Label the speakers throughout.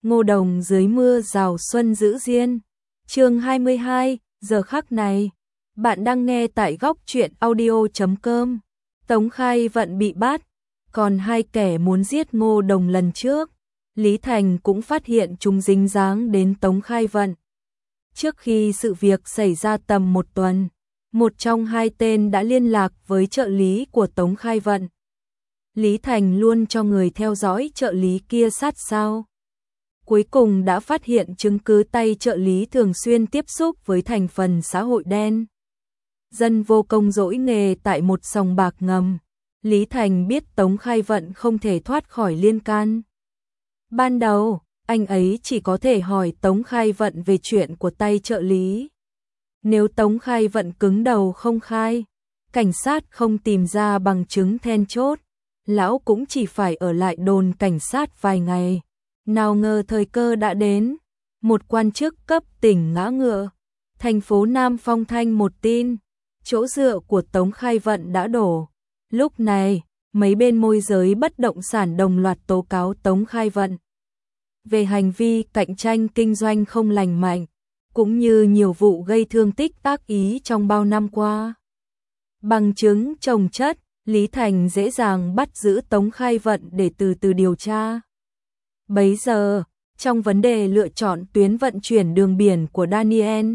Speaker 1: Ngô Đồng dưới mưa rào xuân giữ diên. Chương 22, giờ khắc này. Bạn đang nghe tại góc truyện audio.com. Tống Khai Vận bị bắt, còn hai kẻ muốn giết Ngô Đồng lần trước, Lý Thành cũng phát hiện chúng dính dáng đến Tống Khai Vận. Trước khi sự việc xảy ra tầm một tuần, một trong hai tên đã liên lạc với trợ lý của Tống Khai Vận. Lý Thành luôn cho người theo dõi trợ lý kia sát sao. Cuối cùng đã phát hiện chứng cứ tay trợ lý thường xuyên tiếp xúc với thành phần xã hội đen. Dân vô công dỗi nghề tại một sòng bạc ngầm. Lý Thành biết Tống Khai Vận không thể thoát khỏi liên can. Ban đầu, anh ấy chỉ có thể hỏi Tống Khai Vận về chuyện của tay trợ lý. Nếu Tống Khai Vận cứng đầu không khai, cảnh sát không tìm ra bằng chứng then chốt, lão cũng chỉ phải ở lại đồn cảnh sát vài ngày. Nào ngờ thời cơ đã đến, một quan chức cấp tỉnh ngã ngựa. Thành phố Nam Phong thanh một tin, chỗ dựa của Tống Khai Vận đã đổ. Lúc này, mấy bên môi giới bất động sản đồng loạt tố cáo Tống Khai Vận về hành vi cạnh tranh kinh doanh không lành mạnh, cũng như nhiều vụ gây thương tích ác ý trong bao năm qua. Bằng chứng chồng chất, Lý Thành dễ dàng bắt giữ Tống Khai Vận để từ từ điều tra. Bấy giờ, trong vấn đề lựa chọn tuyến vận chuyển đường biển của Daniel,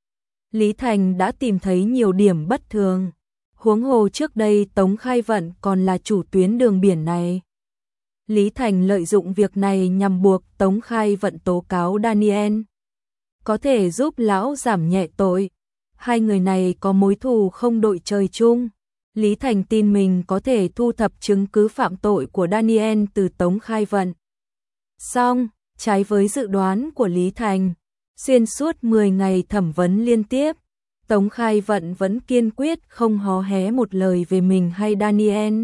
Speaker 1: Lý Thành đã tìm thấy nhiều điểm bất thường. Huống hồ trước đây Tống Khai Vận còn là chủ tuyến đường biển này. Lý Thành lợi dụng việc này nhằm buộc Tống Khai Vận tố cáo Daniel, có thể giúp lão giảm nhẹ tội. Hai người này có mối thù không đội trời chung. Lý Thành tin mình có thể thu thập chứng cứ phạm tội của Daniel từ Tống Khai Vận. Song, trái với dự đoán của Lý Thành, xuyên suốt 10 ngày thẩm vấn liên tiếp, Tống Khai Vận vẫn kiên quyết không hó hé một lời về mình hay Daniel.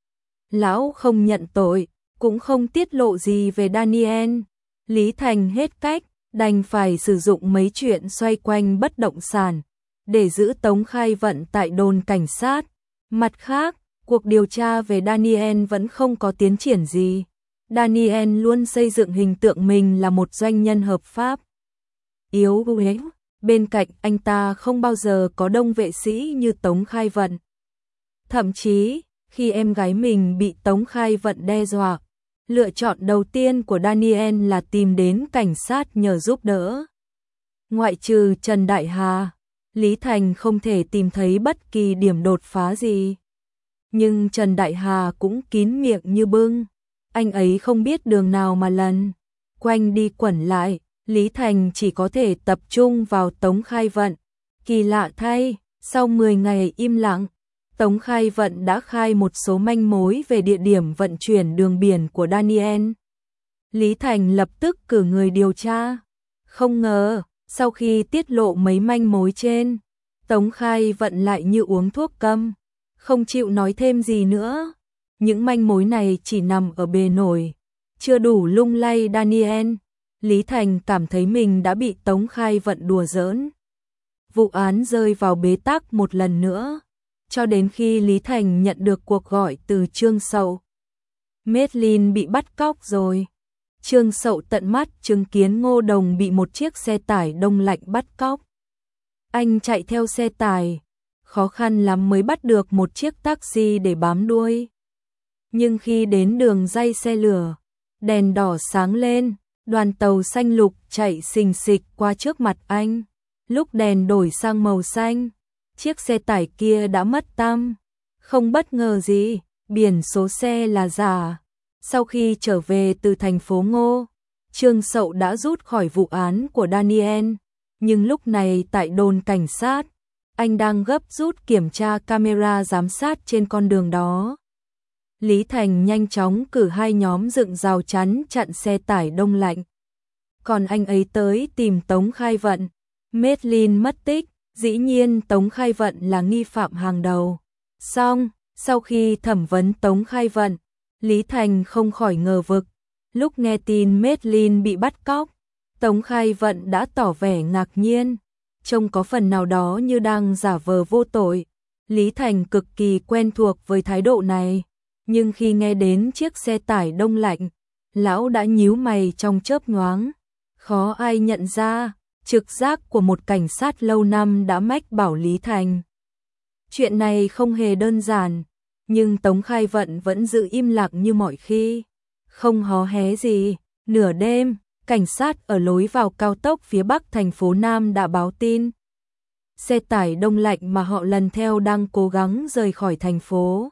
Speaker 1: Lão không nhận tội, cũng không tiết lộ gì về Daniel. Lý Thành hết cách, đành phải sử dụng mấy chuyện xoay quanh bất động sản để giữ Tống Khai Vận tại đồn cảnh sát. Mặt khác, cuộc điều tra về Daniel vẫn không có tiến triển gì. Daniel luôn xây dựng hình tượng mình là một doanh nhân hợp pháp. Yếu đuối, bên cạnh anh ta không bao giờ có đông vệ sĩ như Tống Khai Vận. Thậm chí, khi em gái mình bị Tống Khai Vận đe dọa, lựa chọn đầu tiên của Daniel là tìm đến cảnh sát nhờ giúp đỡ. Ngoại trừ Trần Đại Hà, Lý Thành không thể tìm thấy bất kỳ điểm đột phá gì. Nhưng Trần Đại Hà cũng kín miệng như bưng. Anh ấy không biết đường nào mà lần quanh đi quẩn lại, Lý Thành chỉ có thể tập trung vào Tống Khai Vận. Kỳ lạ thay, sau 10 ngày im lặng, Tống Khai Vận đã khai một số manh mối về địa điểm vận chuyển đường biển của Daniel. Lý Thành lập tức cử người điều tra. Không ngờ, sau khi tiết lộ mấy manh mối trên, Tống Khai Vận lại như uống thuốc câm, không chịu nói thêm gì nữa. Những manh mối này chỉ nằm ở bề nổi, chưa đủ lung lay Daniel. Lý Thành cảm thấy mình đã bị Tống Khai Vận đùa giỡn. Vụ án rơi vào bế tắc một lần nữa, cho đến khi Lý Thành nhận được cuộc gọi từ Trương Sậu. Medlin bị bắt cóc rồi. Trương Sậu tận mắt chứng kiến Ngô Đồng bị một chiếc xe tải đông lạnh bắt cóc. Anh chạy theo xe tải, khó khăn lắm mới bắt được một chiếc taxi để bám đuôi. Nhưng khi đến đường ray xe lửa, đèn đỏ sáng lên, đoàn tàu xanh lục chạy xình xịch qua trước mặt anh. Lúc đèn đổi sang màu xanh, chiếc xe tải kia đã mất tăm. Không bất ngờ gì, biển số xe là giả. Sau khi trở về từ thành phố Ngô, Trương Sậu đã rút khỏi vụ án của Daniel. Nhưng lúc này tại đồn cảnh sát, anh đang gấp rút kiểm tra camera giám sát trên con đường đó. Lý Thành nhanh chóng cử hai nhóm dựng rào chắn chặn xe tải đông lạnh. Còn anh ấy tới tìm Tống Khai Vận. Medlin mất tích, dĩ nhiên Tống Khai Vận là nghi phạm hàng đầu. Song, sau khi thẩm vấn Tống Khai Vận, Lý Thành không khỏi ngờ vực. Lúc nghe tin Medlin bị bắt cóc, Tống Khai Vận đã tỏ vẻ ngạc nhiên, trông có phần nào đó như đang giả vờ vô tội. Lý Thành cực kỳ quen thuộc với thái độ này, nhưng khi nghe đến chiếc xe tải đông lạnh, Lão đã nhíu mày trong chớp nhoáng, khó ai nhận ra, trực giác của một cảnh sát lâu năm đã mách bảo Lý Thành. Chuyện này không hề đơn giản, nhưng Tống Khai Vận vẫn giữ im lặng như mọi khi, không hó hé gì. Nửa đêm, cảnh sát ở lối vào cao tốc phía bắc thành phố Nam đã báo tin. Xe tải đông lạnh mà họ lần theo đang cố gắng rời khỏi thành phố.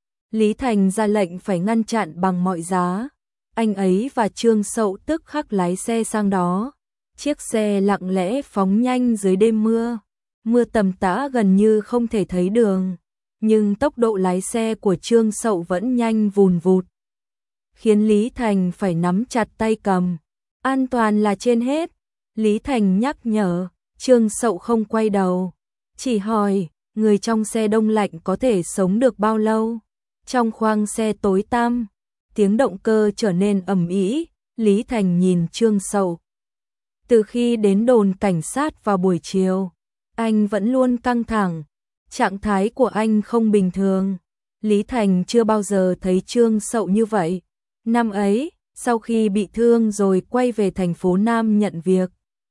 Speaker 1: Lý Thành ra lệnh phải ngăn chặn bằng mọi giá. Anh ấy và Trương Sậu tức khắc lái xe sang đó. Chiếc xe lặng lẽ phóng nhanh dưới đêm mưa. Mưa tầm tã gần như không thể thấy đường. Nhưng tốc độ lái xe của Trương Sậu vẫn nhanh vùn vụt, khiến Lý Thành phải nắm chặt tay cầm. An toàn là trên hết, Lý Thành nhắc nhở. Trương Sậu không quay đầu, chỉ hỏi, người trong xe đông lạnh có thể sống được bao lâu? Trong khoang xe tối tăm, tiếng động cơ trở nên ầm ĩ. Lý Thành nhìn Trương Sậu. Từ khi đến đồn cảnh sát vào buổi chiều, anh vẫn luôn căng thẳng, trạng thái của anh không bình thường. Lý Thành chưa bao giờ thấy Trương Sậu như vậy. Năm ấy, sau khi bị thương rồi quay về thành phố Nam nhận việc,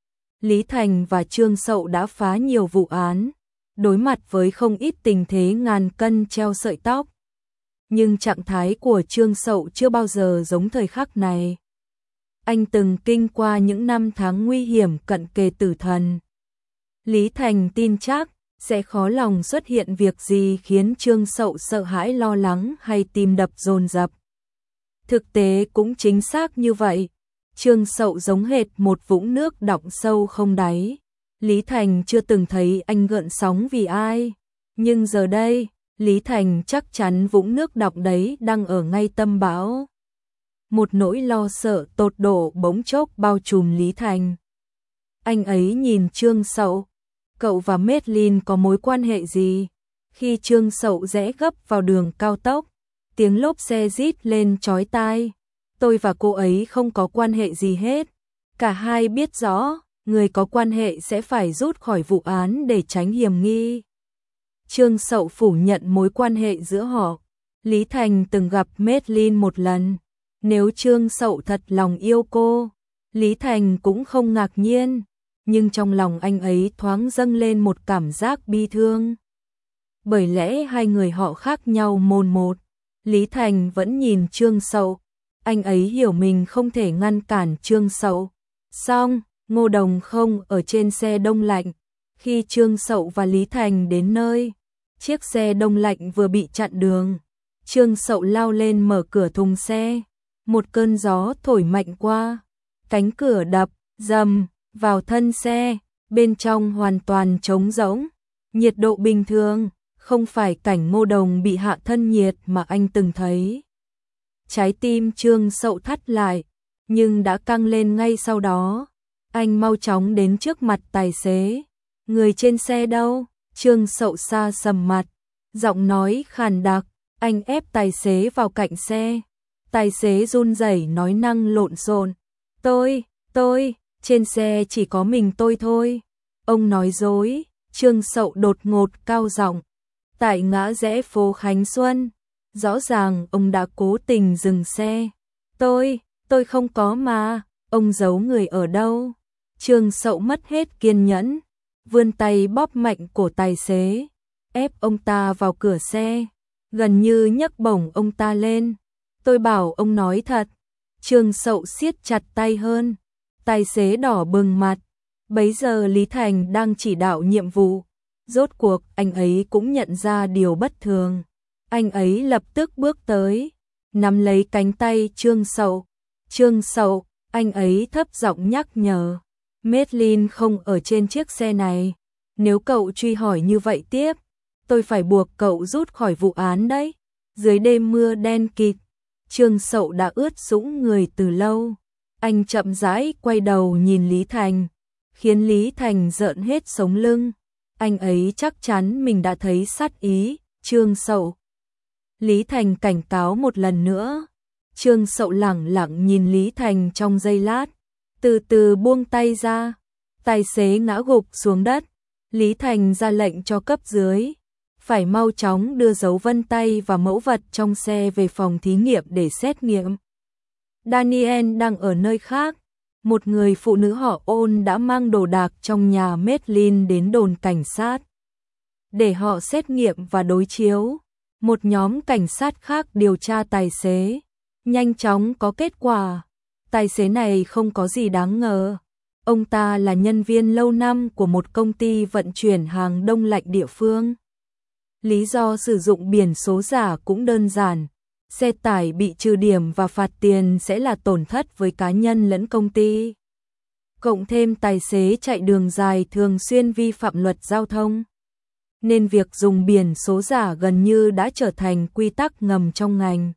Speaker 1: Lý Thành và Trương Sậu đã phá nhiều vụ án, đối mặt với không ít tình thế ngàn cân treo sợi tóc. Nhưng trạng thái của Trương Sậu chưa bao giờ giống thời khắc này. Anh từng kinh qua những năm tháng nguy hiểm cận kề tử thần. Lý Thành tin chắc sẽ khó lòng xuất hiện việc gì khiến Trương Sậu sợ hãi lo lắng hay tim đập dồn dập. Thực tế cũng chính xác như vậy. Trương Sậu giống hệt một vũng nước đọng sâu không đáy. Lý Thành chưa từng thấy anh gợn sóng vì ai. Nhưng giờ đây, Lý Thành chắc chắn vũng nước đọng đấy đang ở ngay tâm bão. Một nỗi lo sợ tột độ bỗng chốc bao trùm Lý Thành. Anh ấy nhìn Trương Sậu. Cậu và Medlin có mối quan hệ gì? Khi Trương Sậu rẽ gấp vào đường cao tốc, tiếng lốp xe rít lên chói tai. Tôi và cô ấy không có quan hệ gì hết. Cả hai biết rõ, người có quan hệ sẽ phải rút khỏi vụ án để tránh hiểm nghi. Trương Sậu phủ nhận mối quan hệ giữa họ. Lý Thành từng gặp Medlin một lần. Nếu Trương Sậu thật lòng yêu cô, Lý Thành cũng không ngạc nhiên. Nhưng trong lòng anh ấy thoáng dâng lên một cảm giác bi thương. Bởi lẽ hai người họ khác nhau mồn một. Lý Thành vẫn nhìn Trương Sậu. Anh ấy hiểu mình không thể ngăn cản Trương Sậu. Xong, Ngô Đồng không ở trên xe đông lạnh. Khi Trương Sậu và Lý Thành đến nơi, chiếc xe đông lạnh vừa bị chặn đường. Trương Sậu lao lên mở cửa thùng xe. Một cơn gió thổi mạnh qua. Cánh cửa đập, rầm vào thân xe. Bên trong hoàn toàn trống rỗng. Nhiệt độ bình thường, không phải cảnh Ngô Đồng bị hạ thân nhiệt mà anh từng thấy. Trái tim Trương Sậu thắt lại, nhưng đã căng lên ngay sau đó. Anh mau chóng đến trước mặt tài xế. Người trên xe đâu? Trương Sậu xa sầm mặt, giọng nói khàn đặc. Anh ép tài xế vào cạnh xe. Tài xế run rẩy nói năng lộn xộn. Tôi, trên xe chỉ có mình tôi thôi. Ông nói dối. Trương Sậu đột ngột cao giọng. Tại ngã rẽ phố Khánh Xuân, rõ ràng ông đã cố tình dừng xe. Tôi không có mà, ông giấu người ở đâu? Trương Sậu mất hết kiên nhẫn, vươn tay bóp mạnh cổ tài xế, ép ông ta vào cửa xe, gần như nhấc bổng ông ta lên. Tôi bảo ông nói thật. Trương Sậu siết chặt tay hơn. Tài xế đỏ bừng mặt. Bấy giờ Lý Thành đang chỉ đạo nhiệm vụ. Rốt cuộc anh ấy cũng nhận ra điều bất thường. Anh ấy lập tức bước tới, nắm lấy cánh tay Trương Sậu. Trương Sậu, anh ấy thấp giọng nhắc nhở. Medlin không ở trên chiếc xe này. Nếu cậu truy hỏi như vậy tiếp, tôi phải buộc cậu rút khỏi vụ án đấy. Dưới đêm mưa đen kịt, Trương Sậu đã ướt sũng người từ lâu. Anh chậm rãi quay đầu nhìn Lý Thành, khiến Lý Thành rợn hết sống lưng. Anh ấy chắc chắn mình đã thấy sát ý. Trương Sậu. Lý Thành cảnh cáo một lần nữa. Trương Sậu lẳng lặng nhìn Lý Thành trong giây lát, từ từ buông tay ra. Tài xế ngã gục xuống đất. Lý Thành ra lệnh cho cấp dưới phải mau chóng đưa dấu vân tay và mẫu vật trong xe về phòng thí nghiệm để xét nghiệm. Daniel đang ở nơi khác. Một người phụ nữ họ Ôn đã mang đồ đạc trong nhà Madeline đến đồn cảnh sát để họ xét nghiệm và đối chiếu. Một nhóm cảnh sát khác điều tra tài xế, nhanh chóng có kết quả. Tài xế này không có gì đáng ngờ. Ông ta là nhân viên lâu năm của một công ty vận chuyển hàng đông lạnh địa phương. Lý do sử dụng biển số giả cũng đơn giản. Xe tải bị trừ điểm và phạt tiền sẽ là tổn thất với cá nhân lẫn công ty. Cộng thêm tài xế chạy đường dài thường xuyên vi phạm luật giao thông, nên việc dùng biển số giả gần như đã trở thành quy tắc ngầm trong ngành.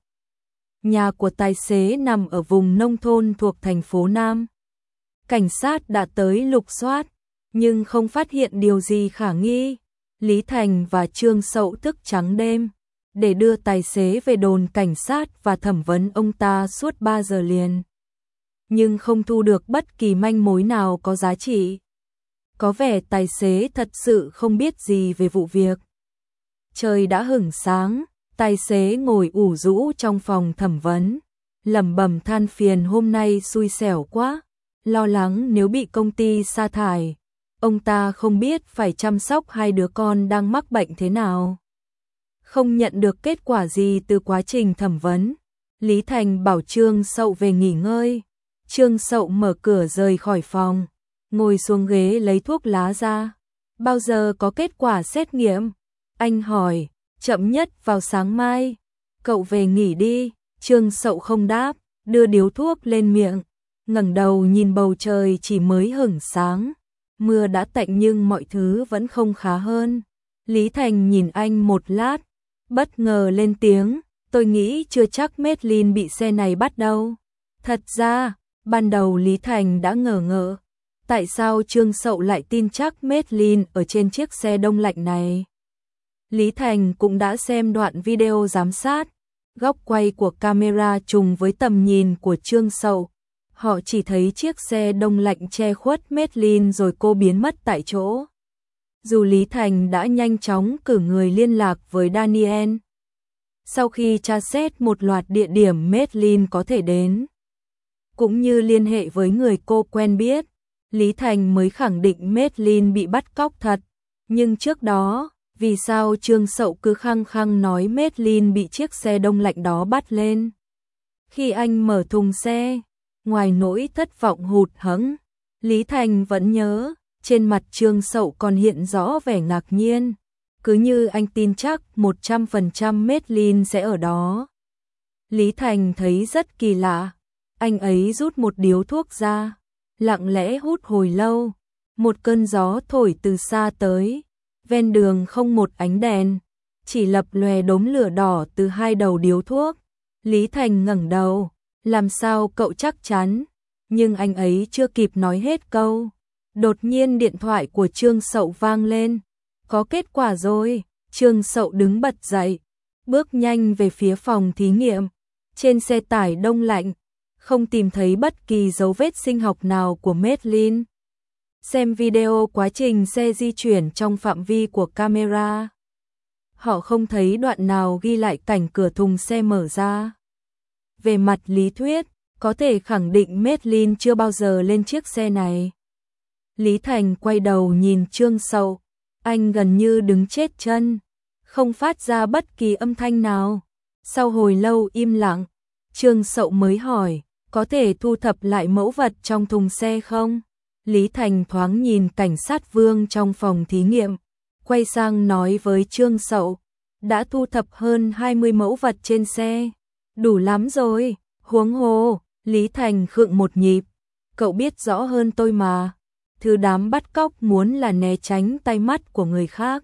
Speaker 1: Nhà của tài xế nằm ở vùng nông thôn thuộc thành phố Nam. Cảnh sát đã tới lục soát, nhưng không phát hiện điều gì khả nghi. Lý Thành và Trương Sậu thức trắng đêm để đưa tài xế về đồn cảnh sát và thẩm vấn ông ta suốt 3 giờ liền. Nhưng không thu được bất kỳ manh mối nào có giá trị. Có vẻ tài xế thật sự không biết gì về vụ việc. Trời đã hửng sáng, tài xế ngồi ủ rũ trong phòng thẩm vấn, lẩm bẩm than phiền hôm nay xui xẻo quá, lo lắng nếu bị công ty sa thải. Ông ta không biết phải chăm sóc hai đứa con đang mắc bệnh thế nào. Không nhận được kết quả gì từ quá trình thẩm vấn, Lý Thành bảo Trương Sậu về nghỉ ngơi. Trương Sậu mở cửa rời khỏi phòng, ngồi xuống ghế lấy thuốc lá ra. Bao giờ có kết quả xét nghiệm? Anh hỏi. Chậm nhất vào sáng mai. Cậu về nghỉ đi. Trương Sậu không đáp, đưa điếu thuốc lên miệng, ngẩng đầu nhìn bầu trời chỉ mới hửng sáng. Mưa đã tạnh nhưng mọi thứ vẫn không khá hơn. Lý Thành nhìn anh một lát, bất ngờ lên tiếng, tôi nghĩ chưa chắc Madeline bị xe này bắt đâu. Thật ra, ban đầu Lý Thành đã ngờ ngợ, tại sao Trương Sậu lại tin chắc Madeline ở trên chiếc xe đông lạnh này. Lý Thành cũng đã xem đoạn video giám sát, góc quay của camera trùng với tầm nhìn của Trương Sậu. Họ chỉ thấy chiếc xe đông lạnh che khuất Madeline rồi cô biến mất tại chỗ. Dù Lý Thành đã nhanh chóng cử người liên lạc với Daniel, sau khi tra xét một loạt địa điểm Madeline có thể đến, cũng như liên hệ với người cô quen biết, Lý Thành mới khẳng định Madeline bị bắt cóc thật. Nhưng trước đó, vì sao Trương Sậu cứ khăng khăng nói Madeline bị chiếc xe đông lạnh đó bắt lên? Khi anh mở thùng xe, ngoài nỗi thất vọng hụt hẫng, Lý Thành vẫn nhớ, trên mặt Trương Sậu còn hiện rõ vẻ ngạc nhiên, cứ như anh tin chắc 100% Madeline sẽ ở đó. Lý Thành thấy rất kỳ lạ, anh ấy rút một điếu thuốc ra, lặng lẽ hút hồi lâu. Một cơn gió thổi từ xa tới, ven đường không một ánh đèn, chỉ lập lòe đốm lửa đỏ từ hai đầu điếu thuốc. Lý Thành ngẩng đầu, làm sao cậu chắc chắn? Nhưng anh ấy chưa kịp nói hết câu, đột nhiên điện thoại của Trương Sậu vang lên. Có kết quả rồi. Trương Sậu đứng bật dậy, bước nhanh về phía phòng thí nghiệm. Trên xe tải đông lạnh, không tìm thấy bất kỳ dấu vết sinh học nào của Madeline. Xem video quá trình xe di chuyển trong phạm vi của camera, họ không thấy đoạn nào ghi lại cảnh cửa thùng xe mở ra. Về mặt lý thuyết, có thể khẳng định Madeline chưa bao giờ lên chiếc xe này. Lý Thành quay đầu nhìn Trương Sậu, anh gần như đứng chết chân, không phát ra bất kỳ âm thanh nào. Sau hồi lâu im lặng, Trương Sậu mới hỏi, có thể thu thập lại mẫu vật trong thùng xe không? Lý Thành thoáng nhìn cảnh sát Vương trong phòng thí nghiệm, quay sang nói với Trương Sậu, đã thu thập hơn 20 mẫu vật trên xe. Đủ lắm rồi, huống hồ. Lý Thành khựng một nhịp, cậu biết rõ hơn tôi mà. Thứ đám bắt cóc muốn là né tránh tay mắt của người khác.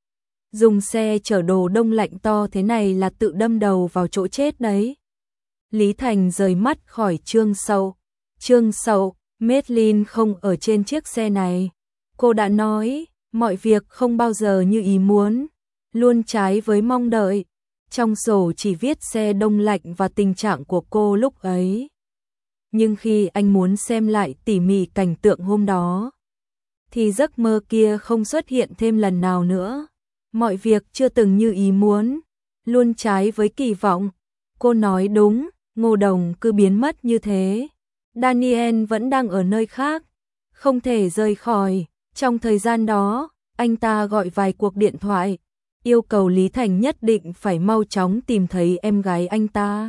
Speaker 1: Dùng xe chở đồ đông lạnh to thế này là tự đâm đầu vào chỗ chết đấy. Lý Thành rời mắt khỏi Trương Sậu. Trương Sậu, Madeline không ở trên chiếc xe này. Cô đã nói, mọi việc không bao giờ như ý muốn, luôn trái với mong đợi. Trong sổ chỉ viết xe đông lạnh và tình trạng của cô lúc ấy. Nhưng khi anh muốn xem lại tỉ mỉ cảnh tượng hôm đó, thì giấc mơ kia không xuất hiện thêm lần nào nữa. Mọi việc chưa từng như ý muốn, luôn trái với kỳ vọng. Cô nói đúng, Ngô Đồng cứ biến mất như thế. Daniel vẫn đang ở nơi khác, không thể rời khỏi. Trong thời gian đó, anh ta gọi vài cuộc điện thoại, yêu cầu Lý Thành nhất định phải mau chóng tìm thấy em gái anh ta.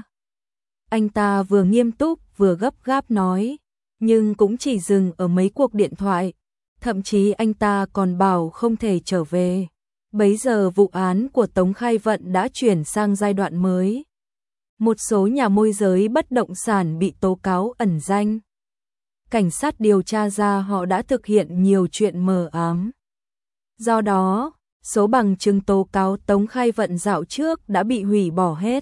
Speaker 1: Anh ta vừa nghiêm túc vừa gấp gáp nói, nhưng cũng chỉ dừng ở mấy cuộc điện thoại. Thậm chí anh ta còn bảo không thể trở về. Bấy giờ vụ án của Tống Khai Vận đã chuyển sang giai đoạn mới. Một số nhà môi giới bất động sản bị tố cáo ẩn danh. Cảnh sát điều tra ra họ đã thực hiện nhiều chuyện mờ ám. Do đó, số bằng chứng tố cáo Tống Khai Vận dạo trước đã bị hủy bỏ hết.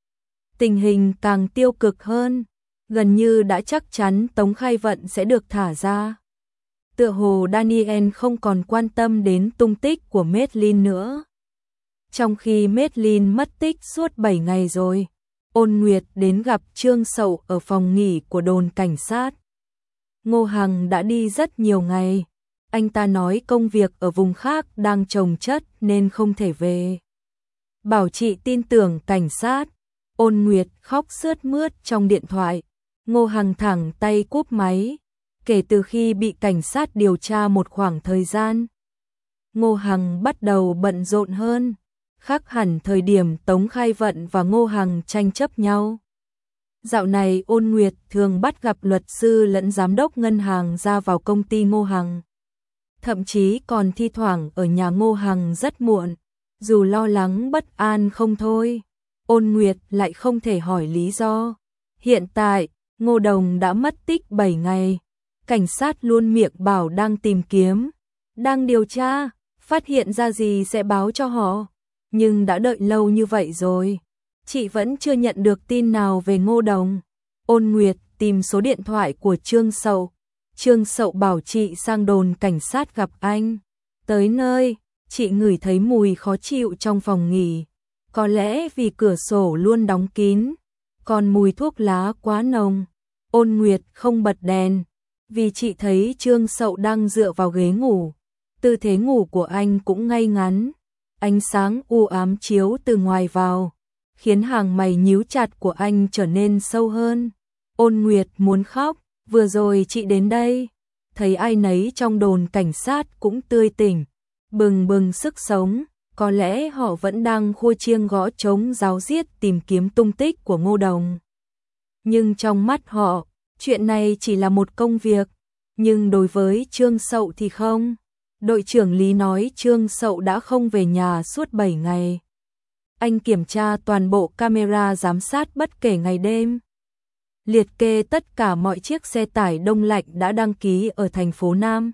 Speaker 1: Tình hình càng tiêu cực hơn, gần như đã chắc chắn Tống Khai Vận sẽ được thả ra. Tựa hồ Daniel không còn quan tâm đến tung tích của Madeline nữa. Trong khi Madeline mất tích suốt 7 ngày rồi, Ôn Nguyệt đến gặp Trương Sậu ở phòng nghỉ của đồn cảnh sát. Ngô Hằng đã đi rất nhiều ngày. Anh ta nói công việc ở vùng khác đang chồng chất nên không thể về. Bảo chị tin tưởng cảnh sát. Ôn Nguyệt khóc sướt mướt trong điện thoại. Ngô Hằng thẳng tay cúp máy. Kể từ khi bị cảnh sát điều tra một khoảng thời gian, Ngô Hằng bắt đầu bận rộn hơn, khác hẳn thời điểm Tống Khai Vận và Ngô Hằng tranh chấp nhau. Dạo này Ôn Nguyệt thường bắt gặp luật sư lẫn giám đốc ngân hàng ra vào công ty Ngô Hằng. Thậm chí còn thi thoảng ở nhà Ngô Hằng rất muộn, dù lo lắng bất an không thôi. Ôn Nguyệt lại không thể hỏi lý do. Hiện tại, Ngô Đồng đã mất tích 7 ngày. Cảnh sát luôn miệng bảo đang tìm kiếm, đang điều tra, phát hiện ra gì sẽ báo cho họ. Nhưng đã đợi lâu như vậy rồi, chị vẫn chưa nhận được tin nào về Ngô Đồng. Ôn Nguyệt tìm số điện thoại của Trương Sậu. Trương Sậu bảo chị sang đồn cảnh sát gặp anh. Tới nơi, chị ngửi thấy mùi khó chịu trong phòng nghỉ. Có lẽ vì cửa sổ luôn đóng kín, còn mùi thuốc lá quá nồng. Ôn Nguyệt không bật đèn, vì chị thấy Trương Sậu đang dựa vào ghế ngủ. Tư thế ngủ của anh cũng ngay ngắn. Ánh sáng u ám chiếu từ ngoài vào, khiến hàng mày nhíu chặt của anh trở nên sâu hơn. Ôn Nguyệt muốn khóc. Vừa rồi chị đến đây, thấy ai nấy trong đồn cảnh sát cũng tươi tỉnh, bừng bừng sức sống. Có lẽ họ vẫn đang khua chiêng gõ trống ráo riết tìm kiếm tung tích của Ngô Đồng. Nhưng trong mắt họ, chuyện này chỉ là một công việc. Nhưng đối với Trương Sậu thì không. Đội trưởng Lý nói Trương Sậu đã không về nhà suốt 7 ngày. Anh kiểm tra toàn bộ camera giám sát bất kể ngày đêm. Liệt kê tất cả mọi chiếc xe tải đông lạnh đã đăng ký ở thành phố Nam.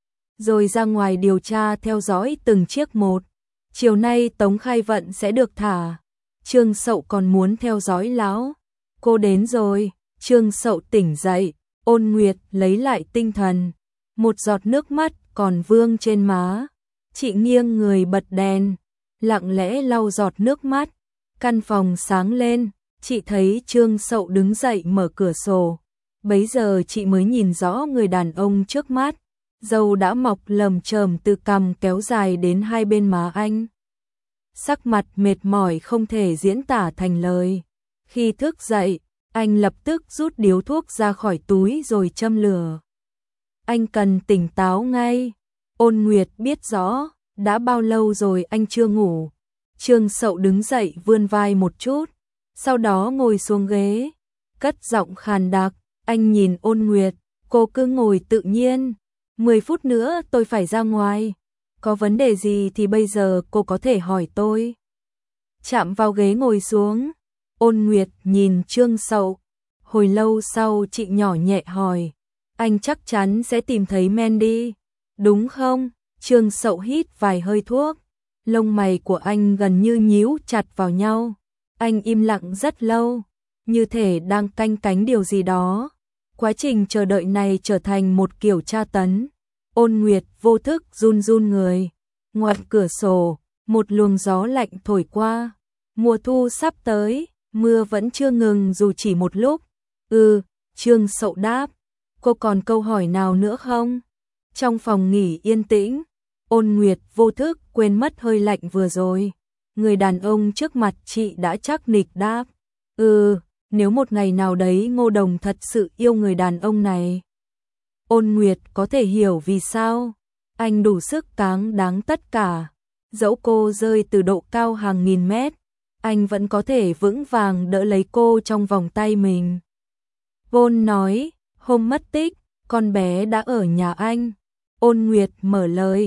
Speaker 1: Rồi ra ngoài điều tra theo dõi từng chiếc một. Chiều nay Tống Khai Vận sẽ được thả. Trương Sậu còn muốn theo dõi lão. Cô đến rồi. Trương Sậu tỉnh dậy. Ôn Nguyệt lấy lại tinh thần. Một giọt nước mắt còn vương trên má. Chị nghiêng người bật đèn, lặng lẽ lau giọt nước mắt. Căn phòng sáng lên. Chị thấy Trương Sậu đứng dậy mở cửa sổ. Bấy giờ chị mới nhìn rõ người đàn ông trước mắt. Râu đã mọc lầm chởm từ cằm kéo dài đến hai bên má anh. Sắc mặt mệt mỏi không thể diễn tả thành lời. Khi thức dậy, anh lập tức rút điếu thuốc ra khỏi túi rồi châm lửa. Anh cần tỉnh táo ngay. Ôn Nguyệt biết rõ, đã bao lâu rồi anh chưa ngủ. Trương Sậu đứng dậy vươn vai một chút, sau đó ngồi xuống ghế, cất giọng khàn đặc. Anh nhìn Ôn Nguyệt, cô cứ ngồi tự nhiên. 10 phút nữa tôi phải ra ngoài. Có vấn đề gì thì bây giờ cô có thể hỏi tôi. Chạm vào ghế ngồi xuống. Ôn Nguyệt nhìn Trương Sậu. Hồi lâu sau chị nhỏ nhẹ hỏi. Anh chắc chắn sẽ tìm thấy Mandy, đúng không? Trương Sậu hít vài hơi thuốc. Lông mày của anh gần như nhíu chặt vào nhau. Anh im lặng rất lâu, như thể đang canh cánh điều gì đó. Quá trình chờ đợi này trở thành một kiểu tra tấn. Ôn Nguyệt vô thức run run người. Ngoài cửa sổ, một luồng gió lạnh thổi qua. Mùa thu sắp tới, mưa vẫn chưa ngừng dù chỉ một lúc. Trương Sậu đáp. Cô còn câu hỏi nào nữa không? Trong phòng nghỉ yên tĩnh, Ôn Nguyệt vô thức quên mất hơi lạnh vừa rồi. Người đàn ông trước mặt chị đã chắc nịch đáp. Nếu một ngày nào đấy Ngô Đồng thật sự yêu người đàn ông này, Ôn Nguyệt có thể hiểu vì sao anh đủ sức cáng đáng tất cả. Dẫu cô rơi từ độ cao hàng nghìn mét, anh vẫn có thể vững vàng đỡ lấy cô trong vòng tay mình. Vôn nói, hôm mất tích, con bé đã ở nhà anh. Ôn Nguyệt mở lời,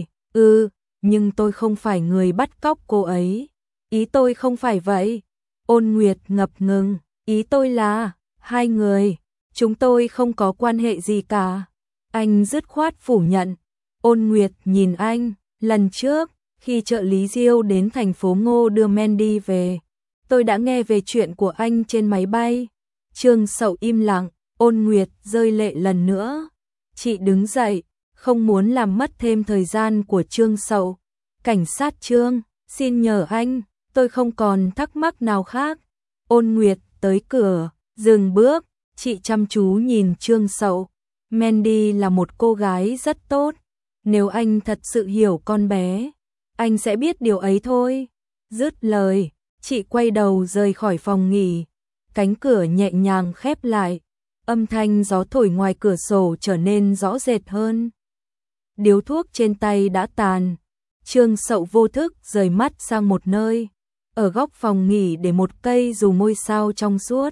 Speaker 1: nhưng tôi không phải người bắt cóc cô ấy. Ý tôi không phải vậy. Ôn Nguyệt ngập ngừng, ý tôi là, hai người, chúng tôi không có quan hệ gì cả. Anh dứt khoát phủ nhận. Ôn Nguyệt nhìn anh, lần trước, khi trợ lý Diêu đến thành phố Ngô đưa Mandy về, tôi đã nghe về chuyện của anh trên máy bay. Trương Sậu im lặng, Ôn Nguyệt rơi lệ lần nữa. Chị đứng dậy, không muốn làm mất thêm thời gian của Trương Sậu. Cảnh sát Trương, xin nhờ anh, tôi không còn thắc mắc nào khác. Ôn Nguyệt tới cửa, dừng bước, chị chăm chú nhìn Trương Sậu. Mandy là một cô gái rất tốt. Nếu anh thật sự hiểu con bé, anh sẽ biết điều ấy thôi. Dứt lời, chị quay đầu rời khỏi phòng nghỉ. Cánh cửa nhẹ nhàng khép lại. Âm thanh gió thổi ngoài cửa sổ trở nên rõ rệt hơn. Điếu thuốc trên tay đã tàn. Trương Sậu vô thức rời mắt sang một nơi. Ở góc phòng nghỉ để một cây dù ngôi sao trong suốt.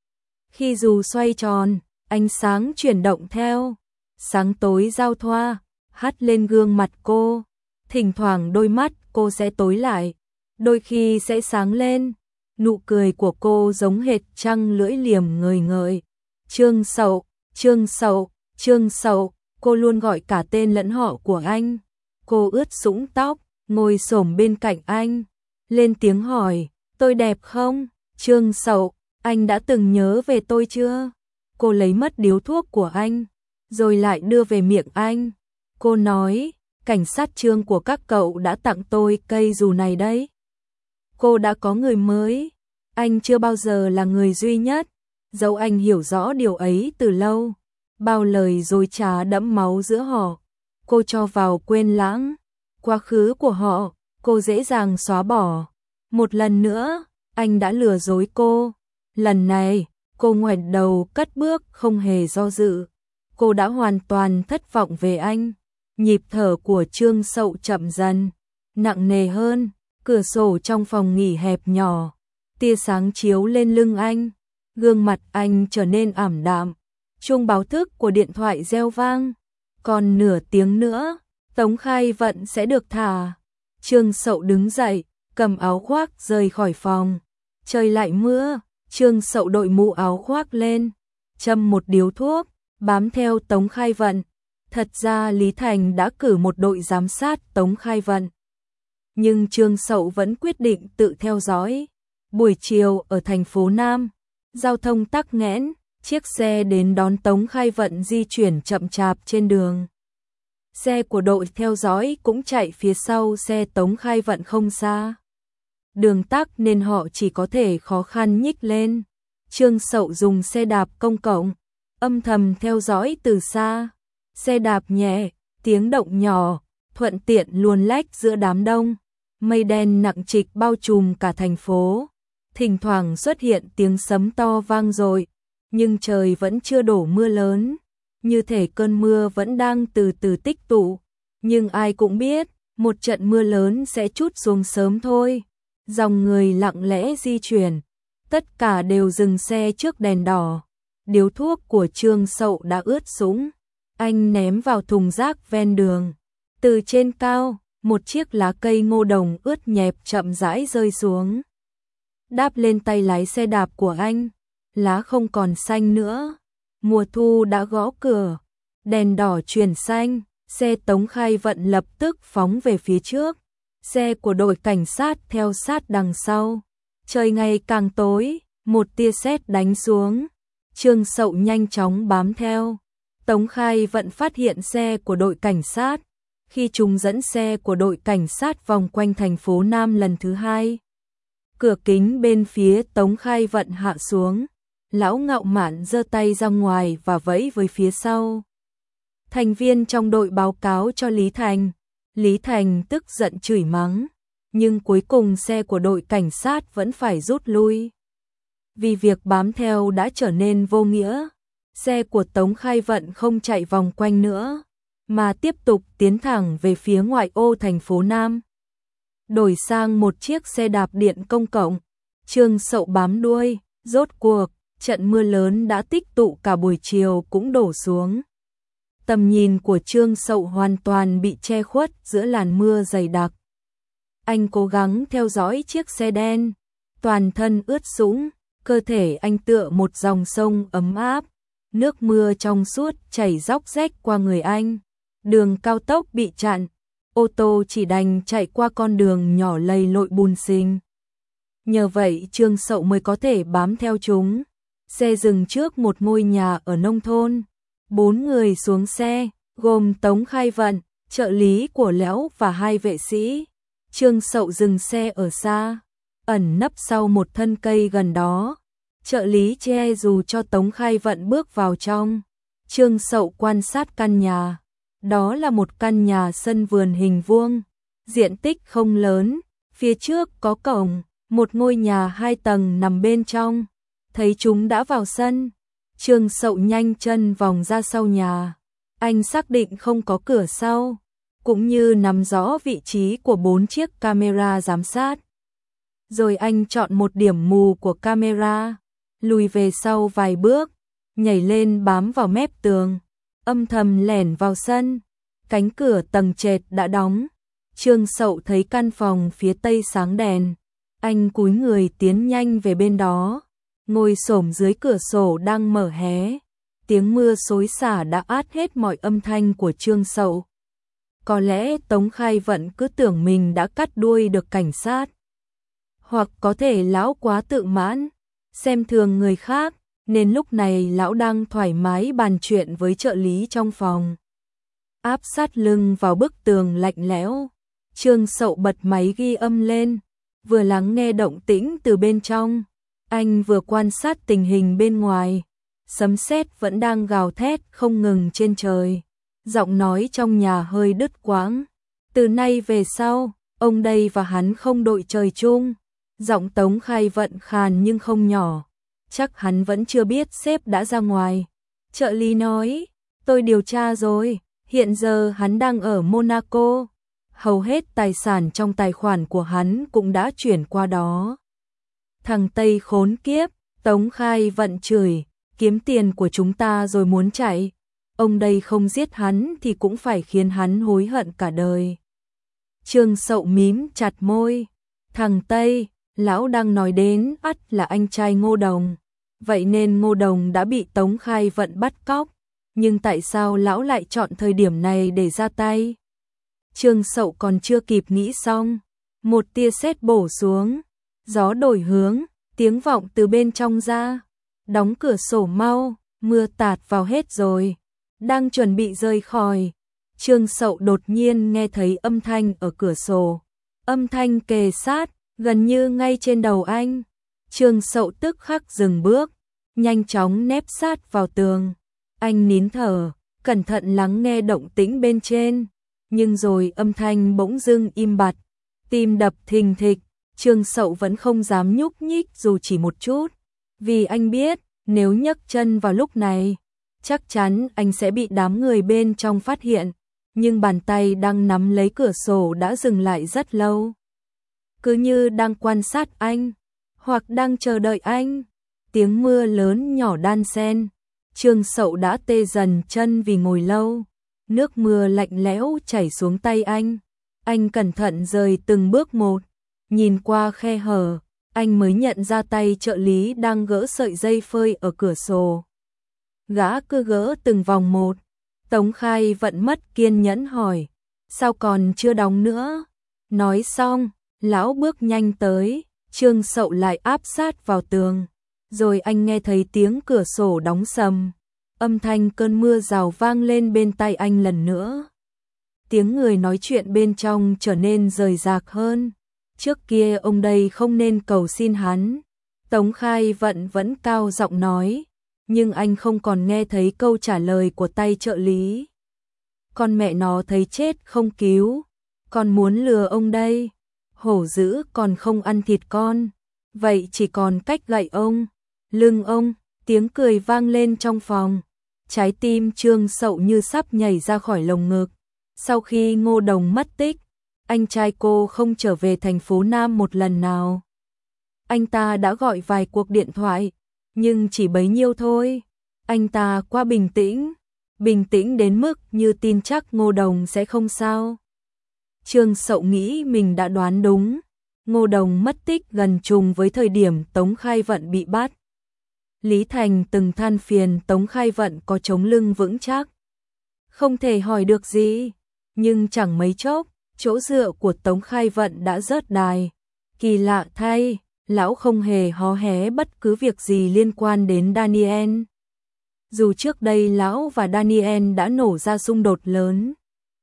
Speaker 1: Khi dù xoay tròn, ánh sáng chuyển động theo. Sáng tối giao thoa, hắt lên gương mặt cô. Thỉnh thoảng đôi mắt cô sẽ tối lại, đôi khi sẽ sáng lên. Nụ cười của cô giống hệt trăng lưỡi liềm ngời ngời. Trương Sậu, Trương Sậu, Trương Sậu, cô luôn gọi cả tên lẫn họ của anh. Cô ướt sũng tóc, ngồi xổm bên cạnh anh, lên tiếng hỏi, tôi đẹp không? Trương Sậu, anh đã từng nhớ về tôi chưa? Cô lấy mất điếu thuốc của anh, rồi lại đưa về miệng anh. Cô nói, cảnh sát Trương của các cậu đã tặng tôi cây dù này đấy. Cô đã có người mới, anh chưa bao giờ là người duy nhất, dẫu anh hiểu rõ điều ấy từ lâu. Bao lời dối trá đẫm máu giữa họ, cô cho vào quên lãng. Quá khứ của họ, cô dễ dàng xóa bỏ. Một lần nữa, anh đã lừa dối cô. Lần này, cô ngoảnh đầu cất bước không hề do dự. Cô đã hoàn toàn thất vọng về anh. Nhịp thở của Trương Sậu chậm dần, nặng nề hơn. Cửa sổ trong phòng nghỉ hẹp nhỏ, tia sáng chiếu lên lưng anh. Gương mặt anh trở nên ảm đạm. Chuông báo thức của điện thoại reo vang. Còn nửa tiếng nữa, Tống Khai Vận sẽ được thả. Trương Sậu đứng dậy, cầm áo khoác rời khỏi phòng. Trời lại mưa, Trương Sậu đội mũ áo khoác lên, châm một điếu thuốc, bám theo Tống Khai Vận. Thật ra Lý Thành đã cử một đội giám sát Tống Khai Vận. Nhưng Trương Sậu vẫn quyết định tự theo dõi. Buổi chiều ở thành phố Nam, giao thông tắc nghẽn, chiếc xe đến đón Tống Khai Vận di chuyển chậm chạp trên đường. Xe của đội theo dõi cũng chạy phía sau xe Tống Khai Vận không xa. Đường tắc nên họ chỉ có thể khó khăn nhích lên. Trương Sậu dùng xe đạp công cộng, âm thầm theo dõi từ xa. Xe đạp nhẹ, tiếng động nhỏ, thuận tiện luồn lách giữa đám đông. Mây đen nặng trịch bao trùm cả thành phố. Thỉnh thoảng xuất hiện tiếng sấm to vang dội, nhưng trời vẫn chưa đổ mưa lớn. Như thể cơn mưa vẫn đang từ từ tích tụ. Nhưng ai cũng biết, một trận mưa lớn sẽ trút xuống sớm thôi. Dòng người lặng lẽ di chuyển. Tất cả đều dừng xe trước đèn đỏ. Điếu thuốc của Trương Sậu đã ướt sũng. Anh ném vào thùng rác ven đường. Từ trên cao, một chiếc lá cây ngô đồng ướt nhẹp chậm rãi rơi xuống. Đáp lên tay lái xe đạp của anh. Lá không còn xanh nữa. Mùa thu đã gõ cửa. Đèn đỏ chuyển xanh. Xe Tống Khai Vận lập tức phóng về phía trước. Xe của đội cảnh sát theo sát đằng sau. Trời ngày càng tối, một tia sét đánh xuống. Trương Sậu nhanh chóng bám theo. Tống Khai Vận phát hiện xe của đội cảnh sát. Khi chúng dẫn xe của đội cảnh sát vòng quanh thành phố Nam lần thứ hai, cửa kính bên phía Tống Khai Vận hạ xuống. Lão ngạo mạn giơ tay ra ngoài và vẫy với phía sau. Thành viên trong đội báo cáo cho Lý Thành. Lý Thành tức giận chửi mắng, nhưng cuối cùng xe của đội cảnh sát vẫn phải rút lui. vì việc bám theo đã trở nên vô nghĩa. Xe của Tống Khai Vận không chạy vòng quanh nữa, mà tiếp tục tiến thẳng về phía ngoại ô thành phố Nam. Đổi sang một chiếc xe đạp điện công cộng, Trương Sậu bám đuôi, rốt cuộc, trận mưa lớn đã tích tụ cả buổi chiều cũng đổ xuống. Tầm nhìn của Trương Sậu hoàn toàn bị che khuất giữa làn mưa dày đặc. Anh cố gắng theo dõi chiếc xe đen, toàn thân ướt sũng, cơ thể anh tựa một dòng sông ấm áp, nước mưa trong suốt chảy róc rách qua người anh. Đường cao tốc bị chặn, ô tô chỉ đành chạy qua con đường nhỏ lầy lội bùn xình. Nhờ vậy Trương Sậu mới có thể bám theo chúng. Xe dừng trước một ngôi nhà ở nông thôn. 4 người xuống xe, gồm Tống Khai Vận, trợ lý của Léo và 2 vệ sĩ. Trương Sậu dừng xe ở xa, ẩn nấp sau một thân cây gần đó. Trợ lý che dù cho Tống Khai Vận bước vào trong. Trương Sậu quan sát căn nhà. Đó là một căn nhà sân vườn hình vuông, diện tích không lớn, phía trước có cổng, một ngôi nhà 2 tầng nằm bên trong. Thấy chúng đã vào sân, Trương Sậu nhanh chân vòng ra sau nhà. Anh xác định không có cửa sau, cũng như nắm rõ vị trí của 4 chiếc camera giám sát. Rồi anh chọn một điểm mù của camera, lùi về sau vài bước, nhảy lên bám vào mép tường, âm thầm lẻn vào sân. Cánh cửa tầng trệt đã đóng. Trương Sậu thấy căn phòng phía tây sáng đèn. Anh cúi người tiến nhanh về bên đó, ngồi xổm dưới cửa sổ đang mở hé. Tiếng mưa xối xả đã át hết mọi âm thanh của Trương Sậu. Có lẽ Tống Khai Vận cứ tưởng mình đã cắt đuôi được cảnh sát. Hoặc có thể lão quá tự mãn, xem thường người khác, nên lúc này lão đang thoải mái bàn chuyện với trợ lý trong phòng. Áp sát lưng vào bức tường lạnh lẽo, Trương Sậu bật máy ghi âm lên, vừa lắng nghe động tĩnh từ bên trong, anh vừa quan sát tình hình bên ngoài. Sấm sét vẫn đang gào thét không ngừng trên trời. Giọng nói trong nhà hơi đứt quãng. Từ nay về sau, ông đây và hắn không đội trời chung. Giọng Tống Khai Vận khàn nhưng không nhỏ. Chắc hắn vẫn chưa biết sếp đã ra ngoài. Trợ lý nói, tôi điều tra rồi, hiện giờ hắn đang ở Monaco. Hầu hết tài sản trong tài khoản của hắn cũng đã chuyển qua đó. Thằng Tây khốn kiếp, Tống Khai Vận chửi, kiếm tiền của chúng ta rồi muốn chạy. Ông đây không giết hắn thì cũng phải khiến hắn hối hận cả đời. Trương Sậu mím chặt môi. Thằng Tây, lão đang nói đến ắt là anh trai Ngô Đồng. Vậy nên Ngô Đồng đã bị Tống Khai Vận bắt cóc. Nhưng tại sao lão lại chọn thời điểm này để ra tay? Trương Sậu còn chưa kịp nghĩ xong, một tia sét bổ xuống. Gió đổi hướng, tiếng vọng từ bên trong ra. Đóng cửa sổ mau, mưa tạt vào hết rồi. Đang chuẩn bị rời khỏi, Trương Sậu đột nhiên nghe thấy âm thanh ở cửa sổ. Âm thanh kề sát, gần như ngay trên đầu anh. Trương Sậu tức khắc dừng bước, nhanh chóng nép sát vào tường. Anh nín thở, cẩn thận lắng nghe động tĩnh bên trên. Nhưng rồi âm thanh bỗng dưng im bặt, tim đập thình thịch. Trương Sậu vẫn không dám nhúc nhích dù chỉ một chút. Vì anh biết, nếu nhấc chân vào lúc này, chắc chắn anh sẽ bị đám người bên trong phát hiện. Nhưng bàn tay đang nắm lấy cửa sổ đã dừng lại rất lâu. Cứ như đang quan sát anh, hoặc đang chờ đợi anh. Tiếng mưa lớn nhỏ đan xen. Trương Sậu đã tê dần chân vì ngồi lâu. Nước mưa lạnh lẽo chảy xuống tay anh. Anh cẩn thận rời từng bước một. Nhìn qua khe hở, anh mới nhận ra tay trợ lý đang gỡ sợi dây phơi ở cửa sổ. Gã cứ gỡ từng vòng một. Tống Khai Vận mất kiên nhẫn hỏi, sao còn chưa đóng nữa? Nói xong, lão bước nhanh tới, Trương Sậu lại áp sát vào tường. Rồi anh nghe thấy tiếng cửa sổ đóng sầm. Âm thanh cơn mưa rào vang lên bên tai anh lần nữa. Tiếng người nói chuyện bên trong trở nên rời rạc hơn. Trước kia ông đây không nên cầu xin hắn. Tống Khai Vận vẫn cao giọng nói, nhưng anh không còn nghe thấy câu trả lời của tay trợ lý. Con mẹ nó thấy chết không cứu, con muốn lừa ông đây. Hổ dữ còn không ăn thịt con, vậy chỉ còn cách gậy ông. lưng ông, tiếng cười vang lên trong phòng. Trái tim Trương Sậu như sắp nhảy ra khỏi lồng ngực. Sau khi Ngô Đồng mất tích, anh trai cô không trở về thành phố Nam một lần nào. Anh ta đã gọi vài cuộc điện thoại, nhưng chỉ bấy nhiêu thôi. Anh ta quá bình tĩnh đến mức như tin chắc Ngô Đồng sẽ không sao. Trương Sậu nghĩ mình đã đoán đúng. Ngô Đồng mất tích gần trùng với thời điểm Tống Khai Vận bị bắt. Lý Thành từng than phiền Tống Khai Vận có chống lưng vững chắc, không thể hỏi được gì, nhưng chẳng mấy chốc, chỗ dựa của Tống Khai Vận đã rớt đài. Kỳ lạ thay, lão không hề hó hé bất cứ việc gì liên quan đến Daniel. Dù trước đây lão và Daniel đã nổ ra xung đột lớn.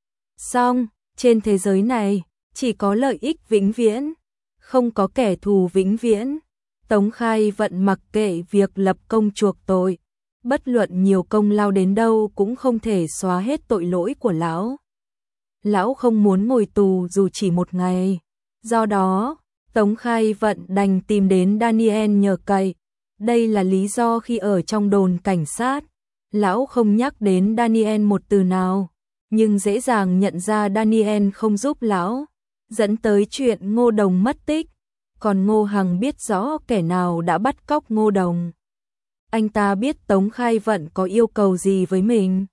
Speaker 1: Song, trên thế giới này, chỉ có lợi ích vĩnh viễn, không có kẻ thù vĩnh viễn. Tống Khai Vận mặc kệ việc lập công chuộc tội, bất luận nhiều công lao đến đâu cũng không thể xóa hết tội lỗi của lão. Lão không muốn ngồi tù dù chỉ một ngày. Do đó, Tống Khai Vận đành tìm đến Daniel nhờ cậy. Đây là lý do khi ở trong đồn cảnh sát, lão không nhắc đến Daniel một từ nào, nhưng dễ dàng nhận ra Daniel không giúp lão, dẫn tới chuyện Ngô Đồng mất tích. Còn Ngô Hằng biết rõ kẻ nào đã bắt cóc Ngô Đồng. Anh ta biết Tống Khai Vận có yêu cầu gì với mình,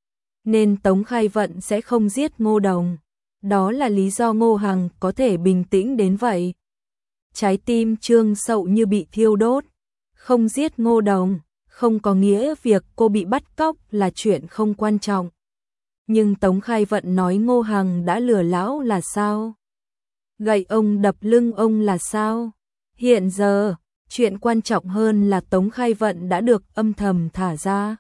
Speaker 1: nên Tống Khai Vận sẽ không giết Ngô Đồng. Đó là lý do Ngô Hằng có thể bình tĩnh đến vậy. Trái tim Trương Sậu như bị thiêu đốt. Không giết Ngô Đồng, không có nghĩa việc cô bị bắt cóc là chuyện không quan trọng. Nhưng Tống Khai Vận nói Ngô Hằng đã lừa lão là sao? Gậy ông đập lưng ông là sao? Hiện giờ, chuyện quan trọng hơn là Tống Khai Vận đã được âm thầm thả ra.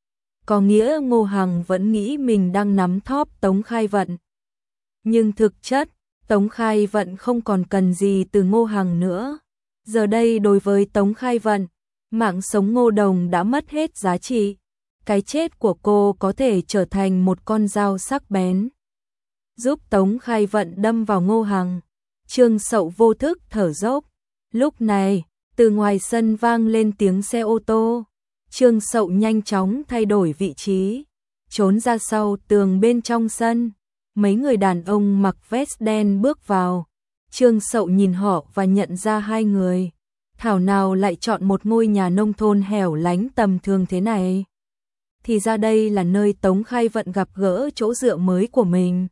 Speaker 1: Có nghĩa Ngô Hằng vẫn nghĩ mình đang nắm thóp Tống Khai Vận. Nhưng thực chất, Tống Khai Vận không còn cần gì từ Ngô Hằng nữa. Giờ đây đối với Tống Khai Vận, mạng sống Ngô Đồng đã mất hết giá trị. Cái chết của cô có thể trở thành một con dao sắc bén, giúp Tống Khai Vận đâm vào Ngô Hằng. Trương Sậu vô thức thở dốc. Lúc này, từ ngoài sân vang lên tiếng xe ô tô. Trương Sậu nhanh chóng thay đổi vị trí, trốn ra sau tường bên trong sân. Mấy người đàn ông mặc vest đen bước vào. Trương Sậu nhìn họ và nhận ra hai người. Thảo nào lại chọn một ngôi nhà nông thôn hẻo lánh tầm thường thế này. Thì ra đây là nơi Tống Khai Vận gặp gỡ chỗ dựa mới của mình.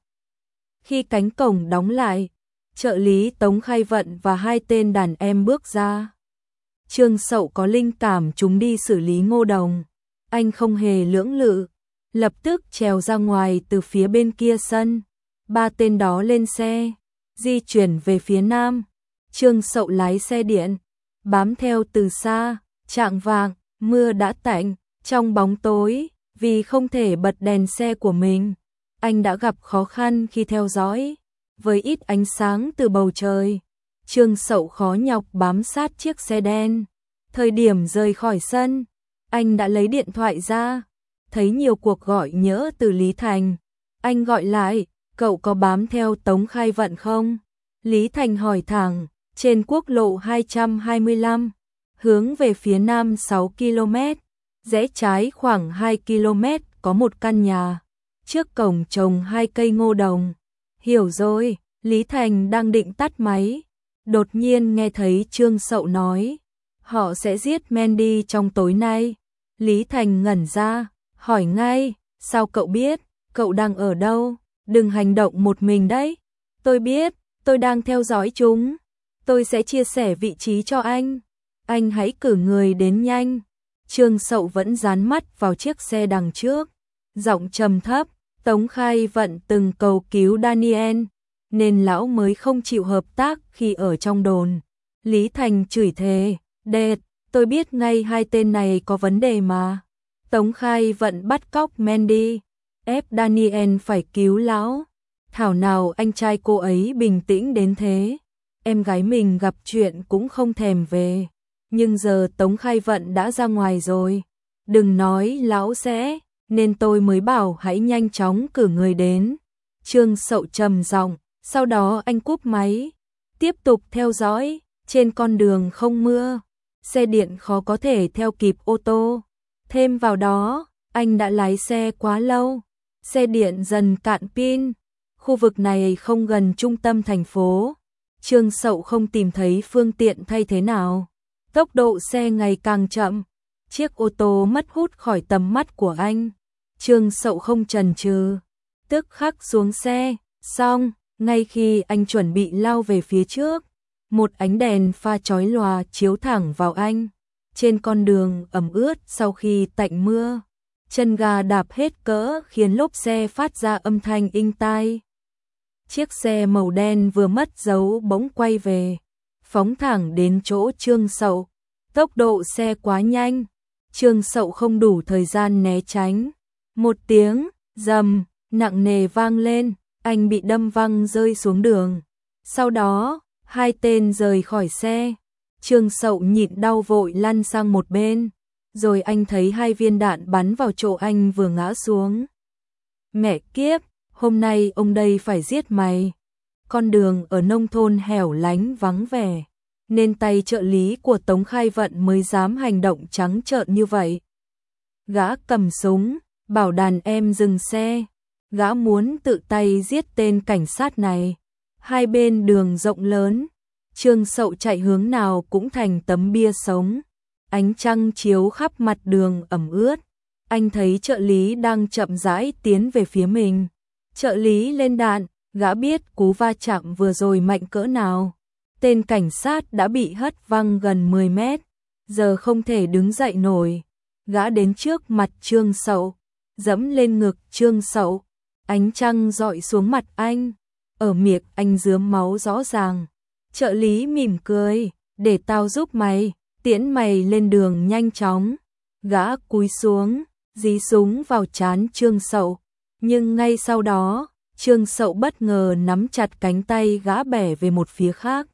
Speaker 1: Khi cánh cổng đóng lại, trợ lý Tống Khai Vận và hai tên đàn em bước ra. Trương Sậu có linh cảm chúng đi xử lý Ngô Đồng. Anh không hề lưỡng lự, lập tức trèo ra ngoài từ phía bên kia sân. Ba tên đó lên xe, di chuyển về phía nam. Trương Sậu lái xe điện, bám theo từ xa. Chạng vạng, mưa đã tạnh. Trong bóng tối, vì không thể bật đèn xe của mình, anh đã gặp khó khăn khi theo dõi. Với ít ánh sáng từ bầu trời, Trương Sậu khó nhọc bám sát chiếc xe đen. Thời điểm rời khỏi sân, anh đã lấy điện thoại ra, thấy nhiều cuộc gọi nhỡ từ Lý Thành. Anh gọi lại, cậu có bám theo Tống Khai Vận không? Lý Thành hỏi thẳng, trên quốc lộ 225, hướng về phía nam 6 km, rẽ trái khoảng 2 km có một căn nhà, trước cổng trồng 2 cây ngô đồng. Hiểu rồi, Lý Thành đang định tắt máy, đột nhiên nghe thấy Trương Sậu nói, họ sẽ giết Mandy trong tối nay. Lý Thành ngẩn ra, hỏi ngay, sao cậu biết, cậu đang ở đâu? Đừng hành động một mình đấy. Tôi biết, tôi đang theo dõi chúng. Tôi sẽ chia sẻ vị trí cho anh. Anh hãy cử người đến nhanh. Trương Sậu vẫn dán mắt vào chiếc xe đằng trước, giọng trầm thấp, Tống Khai Vận từng cầu cứu Daniel, nên lão mới không chịu hợp tác khi ở trong đồn. Lý Thành chửi thề, đệt, tôi biết ngay hai tên này có vấn đề mà. Tống Khai Vận bắt cóc Mandy, ép Daniel phải cứu lão. Thảo nào anh trai cô ấy bình tĩnh đến thế. Em gái mình gặp chuyện cũng không thèm về. Nhưng giờ Tống Khai Vận đã ra ngoài rồi. Đừng nói lão sẽ, nên tôi mới bảo hãy nhanh chóng cử người đến. Trương Sậu trầm giọng, sau đó anh cúp máy, tiếp tục theo dõi. Trên con đường không mưa, xe điện khó có thể theo kịp ô tô. Thêm vào đó, anh đã lái xe quá lâu, xe điện dần cạn pin. Khu vực này không gần trung tâm thành phố. Trương Sậu không tìm thấy phương tiện thay thế nào. Tốc độ xe ngày càng chậm. Chiếc ô tô mất hút khỏi tầm mắt của anh. Trương Sậu không chần chừ, tức khắc xuống xe. Xong, ngay khi anh chuẩn bị lao về phía trước, một ánh đèn pha chói lòa chiếu thẳng vào anh. Trên con đường ẩm ướt sau khi tạnh mưa, chân ga đạp hết cỡ khiến lốp xe phát ra âm thanh inh tai. Chiếc xe màu đen vừa mất dấu bỗng quay về, phóng thẳng đến chỗ Trương Sậu. Tốc độ xe quá nhanh, Trương Sậu không đủ thời gian né tránh. Một tiếng rầm nặng nề vang lên, anh bị đâm văng rơi xuống đường. Sau đó, hai tên rời khỏi xe. Trương Sậu nhịn đau vội lăn sang một bên, rồi anh thấy hai viên đạn bắn vào chỗ anh vừa ngã xuống. Mẹ kiếp, hôm nay ông đây phải giết mày. Con đường ở nông thôn hẻo lánh vắng vẻ, nên tay trợ lý của Tống Khai Vận mới dám hành động trắng trợn như vậy. Gã cầm súng, bảo đàn em dừng xe. Gã muốn tự tay giết tên cảnh sát này. Hai bên đường rộng lớn, Trương Sậu chạy hướng nào cũng thành tấm bia sống. Ánh trăng chiếu khắp mặt đường ẩm ướt. Anh thấy trợ lý đang chậm rãi tiến về phía mình. Trợ lý lên đạn, gã biết cú va chạm vừa rồi mạnh cỡ nào. Tên cảnh sát đã bị hất văng gần 10 mét, giờ không thể đứng dậy nổi. Gã đến trước mặt Trương Sậu, dẫm lên ngực Trương Sậu. Ánh trăng rọi xuống mặt anh, ở miệng anh rướm máu rõ ràng. Trợ lý mỉm cười, để tao giúp mày, tiễn mày lên đường nhanh chóng. Gã cúi xuống, dí súng vào trán Trương Sậu, nhưng ngay sau đó, Trương Sậu bất ngờ nắm chặt cánh tay gã bẻ về một phía khác.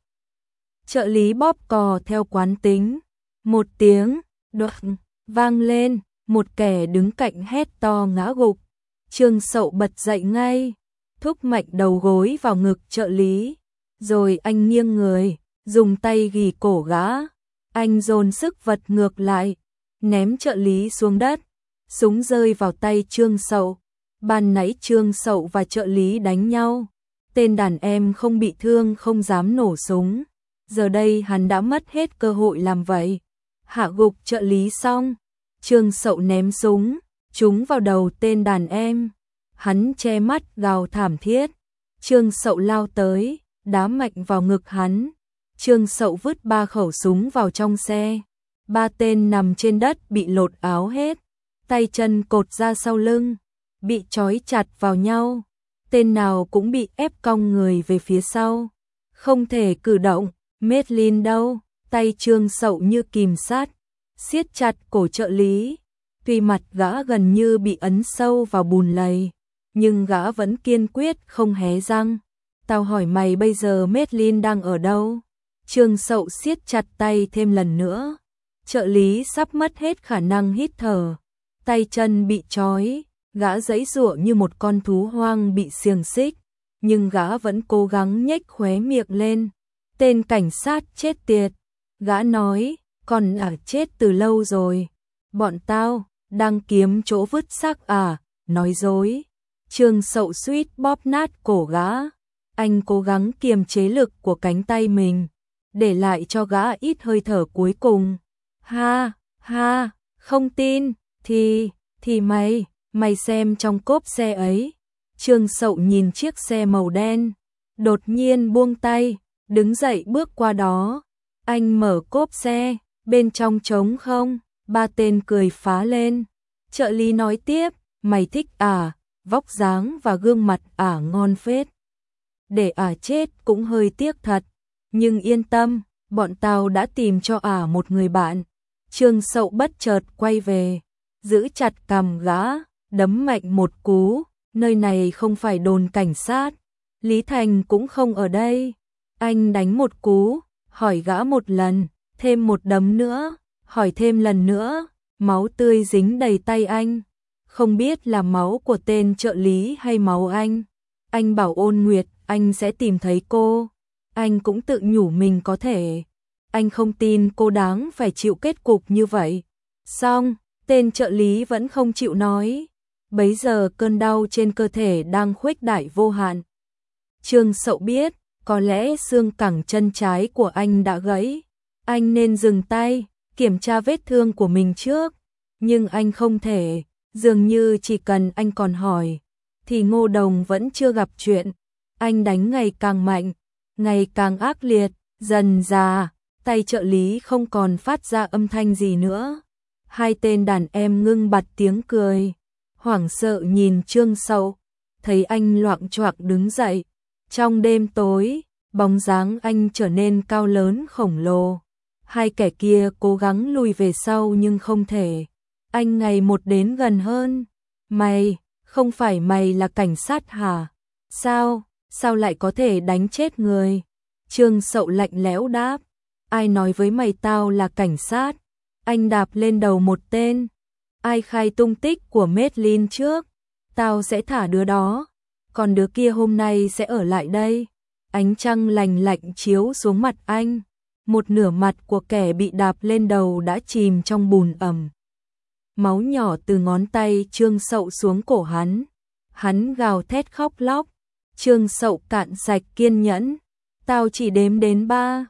Speaker 1: Trợ lý bóp cò theo quán tính, một tiếng đoạng vang lên, một kẻ đứng cạnh hét to ngã gục. Trương Sậu bật dậy ngay, thúc mạnh đầu gối vào ngực trợ lý, rồi anh nghiêng người, dùng tay ghì cổ gã. Anh dồn sức vật ngược lại, ném trợ lý xuống đất. Súng rơi vào tay Trương Sậu. Ban nãy Trương Sậu và trợ lý đánh nhau, tên đàn em không bị thương không dám nổ súng. Giờ đây hắn đã mất hết cơ hội làm vậy. Hạ gục trợ lý xong, Trương Sậu ném súng, trúng vào đầu tên đàn em. Hắn che mắt gào thảm thiết. Trương Sậu lao tới, đá mạnh vào ngực hắn. Trương Sậu vứt 3 khẩu súng vào trong xe. 3 tên nằm trên đất bị lột áo hết, tay chân cột ra sau lưng, bị trói chặt vào nhau. Tên nào cũng bị ép cong người về phía sau, không thể cử động. Medlin đâu? Tay Trương Sậu như kìm sát, siết chặt cổ trợ lý. Tuy mặt gã gần như bị ấn sâu vào bùn lầy, nhưng gã vẫn kiên quyết không hé răng. Tao hỏi mày bây giờ Medlin đang ở đâu? Trương Sậu siết chặt tay thêm lần nữa. Trợ lý sắp mất hết khả năng hít thở, tay chân bị trói, gã giãy giụa như một con thú hoang bị xiềng xích, nhưng gã vẫn cố gắng nhếch khóe miệng lên. Tên cảnh sát chết tiệt, gã nói, còn chết từ lâu rồi. Bọn tao đang kiếm chỗ vứt xác nói dối. Trương Sậu suýt bóp nát cổ gã. Anh cố gắng kiềm chế lực của cánh tay mình, để lại cho gã ít hơi thở cuối cùng. Ha, ha, không tin, thì mày xem trong cốp xe ấy. Trương Sậu nhìn chiếc xe màu đen, đột nhiên buông tay, đứng dậy bước qua đó. Anh mở cốp xe, bên trong trống không. 3 tên cười phá lên. Trợ lý nói tiếp, mày thích vóc dáng và gương mặt ngon phết. Để chết cũng hơi tiếc thật, nhưng yên tâm, bọn tao đã tìm cho một người bạn. Trương Sậu bất chợt quay về, giữ chặt cằm gã, đấm mạnh một cú. Nơi này không phải đồn cảnh sát, Lý Thành cũng không ở đây. Anh đánh một cú, hỏi gã một lần, thêm một đấm nữa, hỏi thêm lần nữa. Máu tươi dính đầy tay anh, không biết là máu của tên trợ lý hay máu anh. Anh bảo Ôn Nguyệt anh sẽ tìm thấy cô. Anh cũng tự nhủ mình có thể Anh không tin cô đáng phải chịu kết cục như vậy. Xong, tên trợ lý vẫn không chịu nói. Bấy giờ cơn đau trên cơ thể đang khuếch đại vô hạn. Trương Sậu biết, có lẽ xương cẳng chân trái của anh đã gãy. Anh nên dừng tay, kiểm tra vết thương của mình trước. Nhưng anh không thể, dường như chỉ cần anh còn hỏi, thì Ngô Đồng vẫn chưa gặp chuyện. Anh đánh ngày càng mạnh, ngày càng ác liệt, dần dà, tay trợ lý không còn phát ra âm thanh gì nữa. Hai tên đàn em ngưng bặt tiếng cười, hoảng sợ nhìn Trương Sậu, thấy anh loạng choạng đứng dậy. Trong đêm tối, bóng dáng anh trở nên cao lớn khổng lồ. Hai kẻ kia cố gắng lùi về sau nhưng không thể. Anh ngày một đến gần hơn. Mày, không phải mày là cảnh sát hả? Sao lại có thể đánh chết người? Trương Sậu lạnh lẽo đáp. Ai nói với mày tao là cảnh sát? Anh đạp lên đầu một tên. Ai khai tung tích của Medlin trước? Tao sẽ thả đứa đó. Còn đứa kia hôm nay sẽ ở lại đây. Ánh trăng lành lạnh chiếu xuống mặt anh. Một nửa mặt của kẻ bị đạp lên đầu đã chìm trong bùn ẩm. Máu nhỏ từ ngón tay Trương Sậu xuống cổ hắn. Hắn gào thét khóc lóc. Trương Sậu cạn sạch kiên nhẫn. Tao chỉ đếm đến 3.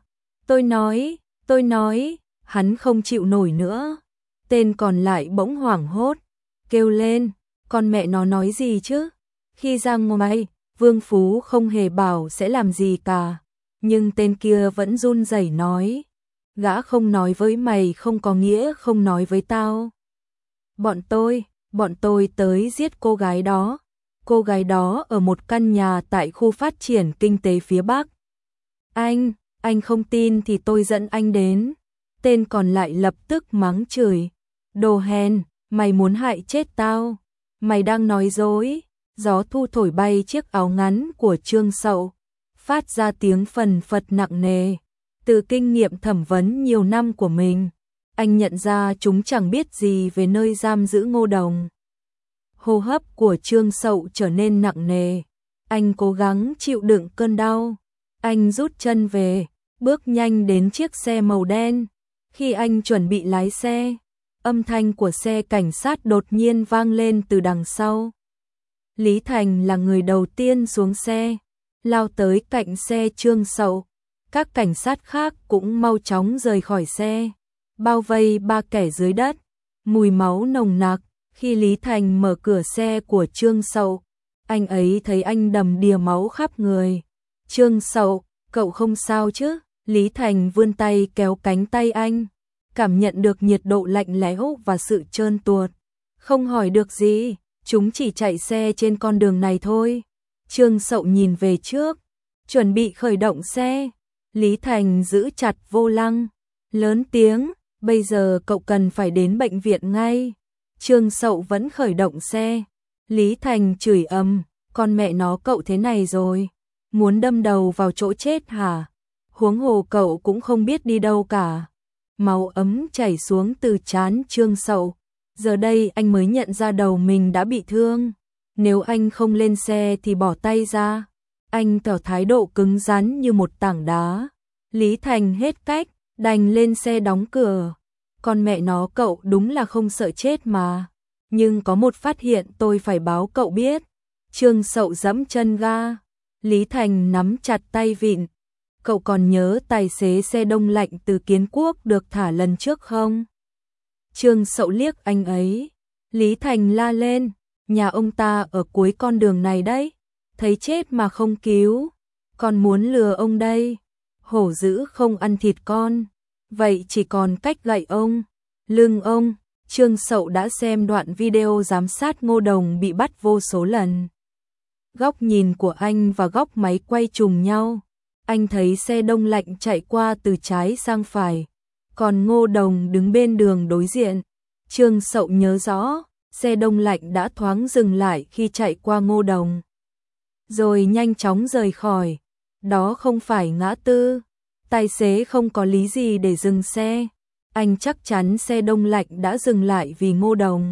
Speaker 1: Tôi nói, hắn không chịu nổi nữa. Tên còn lại bỗng hoảng hốt, kêu lên, con mẹ nó nói gì chứ? Khi ra ngoài, Vương Phú không hề bảo sẽ làm gì cả. Nhưng tên kia vẫn run rẩy nói, gã không nói với mày không có nghĩa không nói với tao. Bọn tôi tới giết cô gái đó. Cô gái đó ở một căn nhà tại khu phát triển kinh tế phía Bắc. Anh không tin thì tôi dẫn anh đến. Tên còn lại lập tức mắng chửi. Đồ hèn, mày muốn hại chết tao. Mày đang nói dối. Gió thu thổi bay chiếc áo ngắn của Trương Sậu, phát ra tiếng phần phật nặng nề. Từ kinh nghiệm thẩm vấn nhiều năm của mình, anh nhận ra chúng chẳng biết gì về nơi giam giữ Ngô Đồng. Hô hấp của Trương Sậu trở nên nặng nề. Anh cố gắng chịu đựng cơn đau. Anh rút chân về, bước nhanh đến chiếc xe màu đen. Khi anh chuẩn bị lái xe, âm thanh của xe cảnh sát đột nhiên vang lên từ đằng sau. Lý Thành là người đầu tiên xuống xe, lao tới cạnh xe Trương Sậu. Các cảnh sát khác cũng mau chóng rời khỏi xe, bao vây 3 kẻ dưới đất. Mùi máu nồng nặc. Khi Lý Thành mở cửa xe của Trương Sậu, anh ấy thấy anh đầm đìa máu khắp người. Trương Sậu, cậu không sao chứ? Lý Thành vươn tay kéo cánh tay anh, cảm nhận được nhiệt độ lạnh lẽo và sự trơn tuột. Không hỏi được gì, chúng chỉ chạy xe trên con đường này thôi. Trương Sậu nhìn về trước, chuẩn bị khởi động xe. Lý Thành giữ chặt vô lăng, lớn tiếng, bây giờ cậu cần phải đến bệnh viện ngay. Trương Sậu vẫn khởi động xe. Lý Thành chửi ầm, con mẹ nó cậu thế này rồi, muốn đâm đầu vào chỗ chết hả? Huống hồ cậu cũng không biết đi đâu cả. Máu ấm chảy xuống từ trán Trương Sậu. Giờ đây anh mới nhận ra đầu mình đã bị thương. Nếu anh không lên xe thì bỏ tay ra. Anh tỏ thái độ cứng rắn như một tảng đá. Lý Thành hết cách, đành lên xe đóng cửa. Con mẹ nó cậu đúng là không sợ chết mà. Nhưng có một phát hiện tôi phải báo cậu biết. Trương Sậu giẫm chân ga. Lý Thành nắm chặt tay vịn. Cậu còn nhớ tài xế xe đông lạnh từ Kiến Quốc được thả lần trước không? Trương Sậu liếc anh ấy. Lý Thành la lên, nhà ông ta ở cuối con đường này đấy. Thấy chết mà không cứu, còn muốn lừa ông đây. Hổ dữ không ăn thịt con, vậy chỉ còn cách gậy ông, lưng ông. Trương Sậu đã xem đoạn video giám sát Ngô Đồng bị bắt vô số lần. Góc nhìn của anh và góc máy quay trùng nhau. Anh thấy xe đông lạnh chạy qua từ trái sang phải, còn Ngô Đồng đứng bên đường đối diện. Trương Sậu nhớ rõ, xe đông lạnh đã thoáng dừng lại khi chạy qua Ngô Đồng, rồi nhanh chóng rời khỏi. Đó không phải ngã tư. Tài xế không có lý gì để dừng xe. Anh chắc chắn xe đông lạnh đã dừng lại vì Ngô Đồng.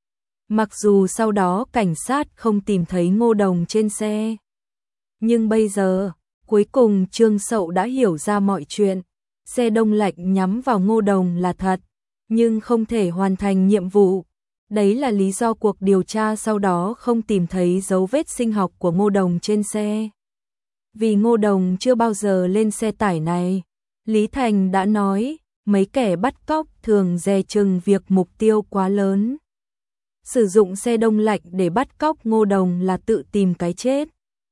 Speaker 1: Mặc dù sau đó cảnh sát không tìm thấy Ngô Đồng trên xe. Nhưng bây giờ, cuối cùng Trương Sậu đã hiểu ra mọi chuyện. xe đông lạnh nhắm vào Ngô Đồng là thật, nhưng không thể hoàn thành nhiệm vụ. Đấy là lý do cuộc điều tra sau đó không tìm thấy dấu vết sinh học của Ngô Đồng trên xe. Vì Ngô Đồng chưa bao giờ lên xe tải này, Lý Thành đã nói, mấy kẻ bắt cóc thường dè chừng việc mục tiêu quá lớn. Sử dụng xe đông lạnh để bắt cóc Ngô Đồng là tự tìm cái chết,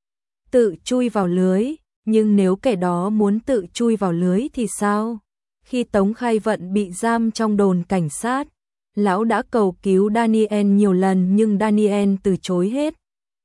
Speaker 1: tự chui vào lưới. Nhưng nếu kẻ đó muốn tự chui vào lưới thì sao? Khi Tống Khai Vận bị giam trong đồn cảnh sát, lão đã cầu cứu Daniel nhiều lần nhưng Daniel từ chối hết.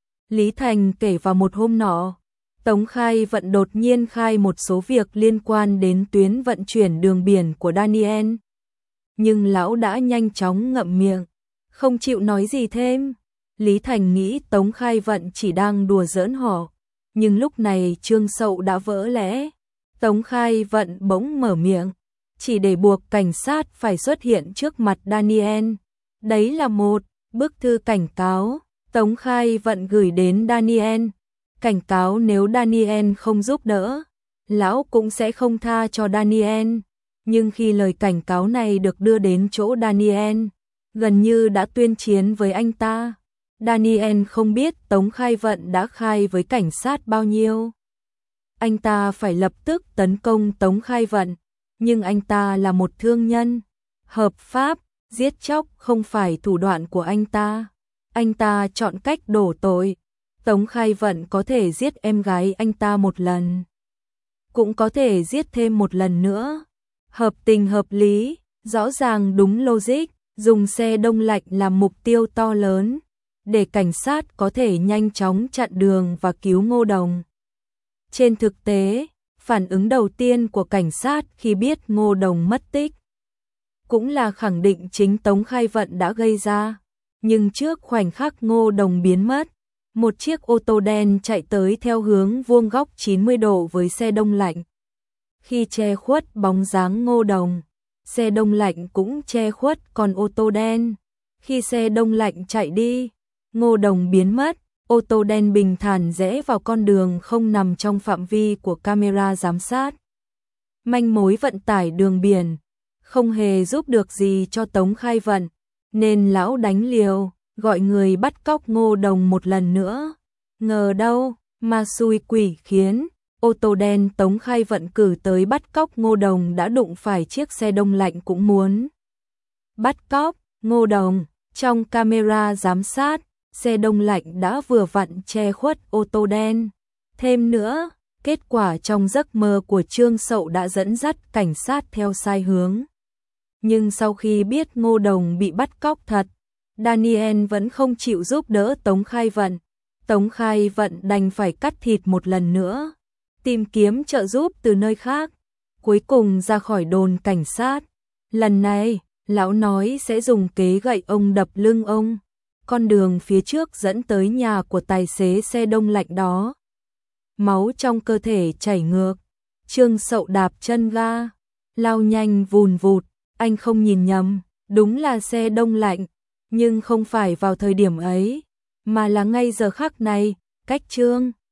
Speaker 1: Lý Thành kể vào một hôm nọ, Tống Khai Vận đột nhiên khai một số việc liên quan đến tuyến vận chuyển đường biển của Daniel. Nhưng lão đã nhanh chóng ngậm miệng, không chịu nói gì thêm. Lý Thành nghĩ Tống Khai Vận chỉ đang đùa giỡn họ. Nhưng lúc này Trương Sậu đã vỡ lẽ. Tống Khai Vận bỗng mở miệng, chỉ để buộc cảnh sát phải xuất hiện trước mặt Daniel. Đấy là một bức thư cảnh cáo Tống Khai Vận gửi đến Daniel. Cảnh cáo nếu Daniel không giúp đỡ, lão cũng sẽ không tha cho Daniel. Nhưng khi lời cảnh cáo này được đưa đến chỗ Daniel, gần như đã tuyên chiến với anh ta. Daniel không biết Tống Khai Vận đã khai với cảnh sát bao nhiêu. Anh ta phải lập tức tấn công Tống Khai Vận, nhưng anh ta là một thương nhân hợp pháp, giết chóc không phải thủ đoạn của anh ta. Anh ta chọn cách đổ tội. Tống Khai Vận có thể giết em gái anh ta một lần, cũng có thể giết thêm một lần nữa. Hợp tình hợp lý, rõ ràng đúng logic, dùng xe đông lạnh làm mục tiêu to lớn, để cảnh sát có thể nhanh chóng chặn đường và cứu Ngô Đồng. Trên thực tế, phản ứng đầu tiên của cảnh sát khi biết Ngô Đồng mất tích cũng là khẳng định chính Tống Khai Vận đã gây ra. Nhưng trước khoảnh khắc Ngô Đồng biến mất, một chiếc ô tô đen chạy tới theo hướng vuông góc 90 độ với xe đông lạnh. Khi che khuất bóng dáng Ngô Đồng, xe đông lạnh cũng che khuất con ô tô đen. Khi xe đông lạnh chạy đi, Ngô Đồng biến mất, ô tô đen bình thản rẽ vào con đường không nằm trong phạm vi của camera giám sát. Manh mối vận tải đường biển không hề giúp được gì cho Tống Khai Vận, nên lão đánh liều, gọi người bắt cóc Ngô Đồng một lần nữa. Ngờ đâu, ma xui quỷ khiến, ô tô đen Tống Khai Vận cử tới bắt cóc Ngô Đồng đã đụng phải chiếc xe đông lạnh cũng muốn bắt cóc Ngô Đồng. Trong camera giám sát, xe đông lạnh đã vừa vặn che khuất ô tô đen. Thêm nữa, kết quả trong giấc mơ của Trương Sậu đã dẫn dắt cảnh sát theo sai hướng. Nhưng sau khi biết Ngô Đồng bị bắt cóc thật, Daniel vẫn không chịu giúp đỡ Tống Khai Vận. Tống Khai Vận đành phải cắt thịt một lần nữa, tìm kiếm trợ giúp từ nơi khác. Cuối cùng ra khỏi đồn cảnh sát. Lần này, lão nói sẽ dùng kế gậy ông đập lưng ông. Con đường phía trước dẫn tới nhà của tài xế xe đông lạnh đó. Máu trong cơ thể chảy ngược. Trương Sậu đạp chân ga, lao nhanh vùn vụt. Anh không nhìn nhầm, đúng là xe đông lạnh. Nhưng không phải vào thời điểm ấy, mà là ngay giờ khắc này, cách Trương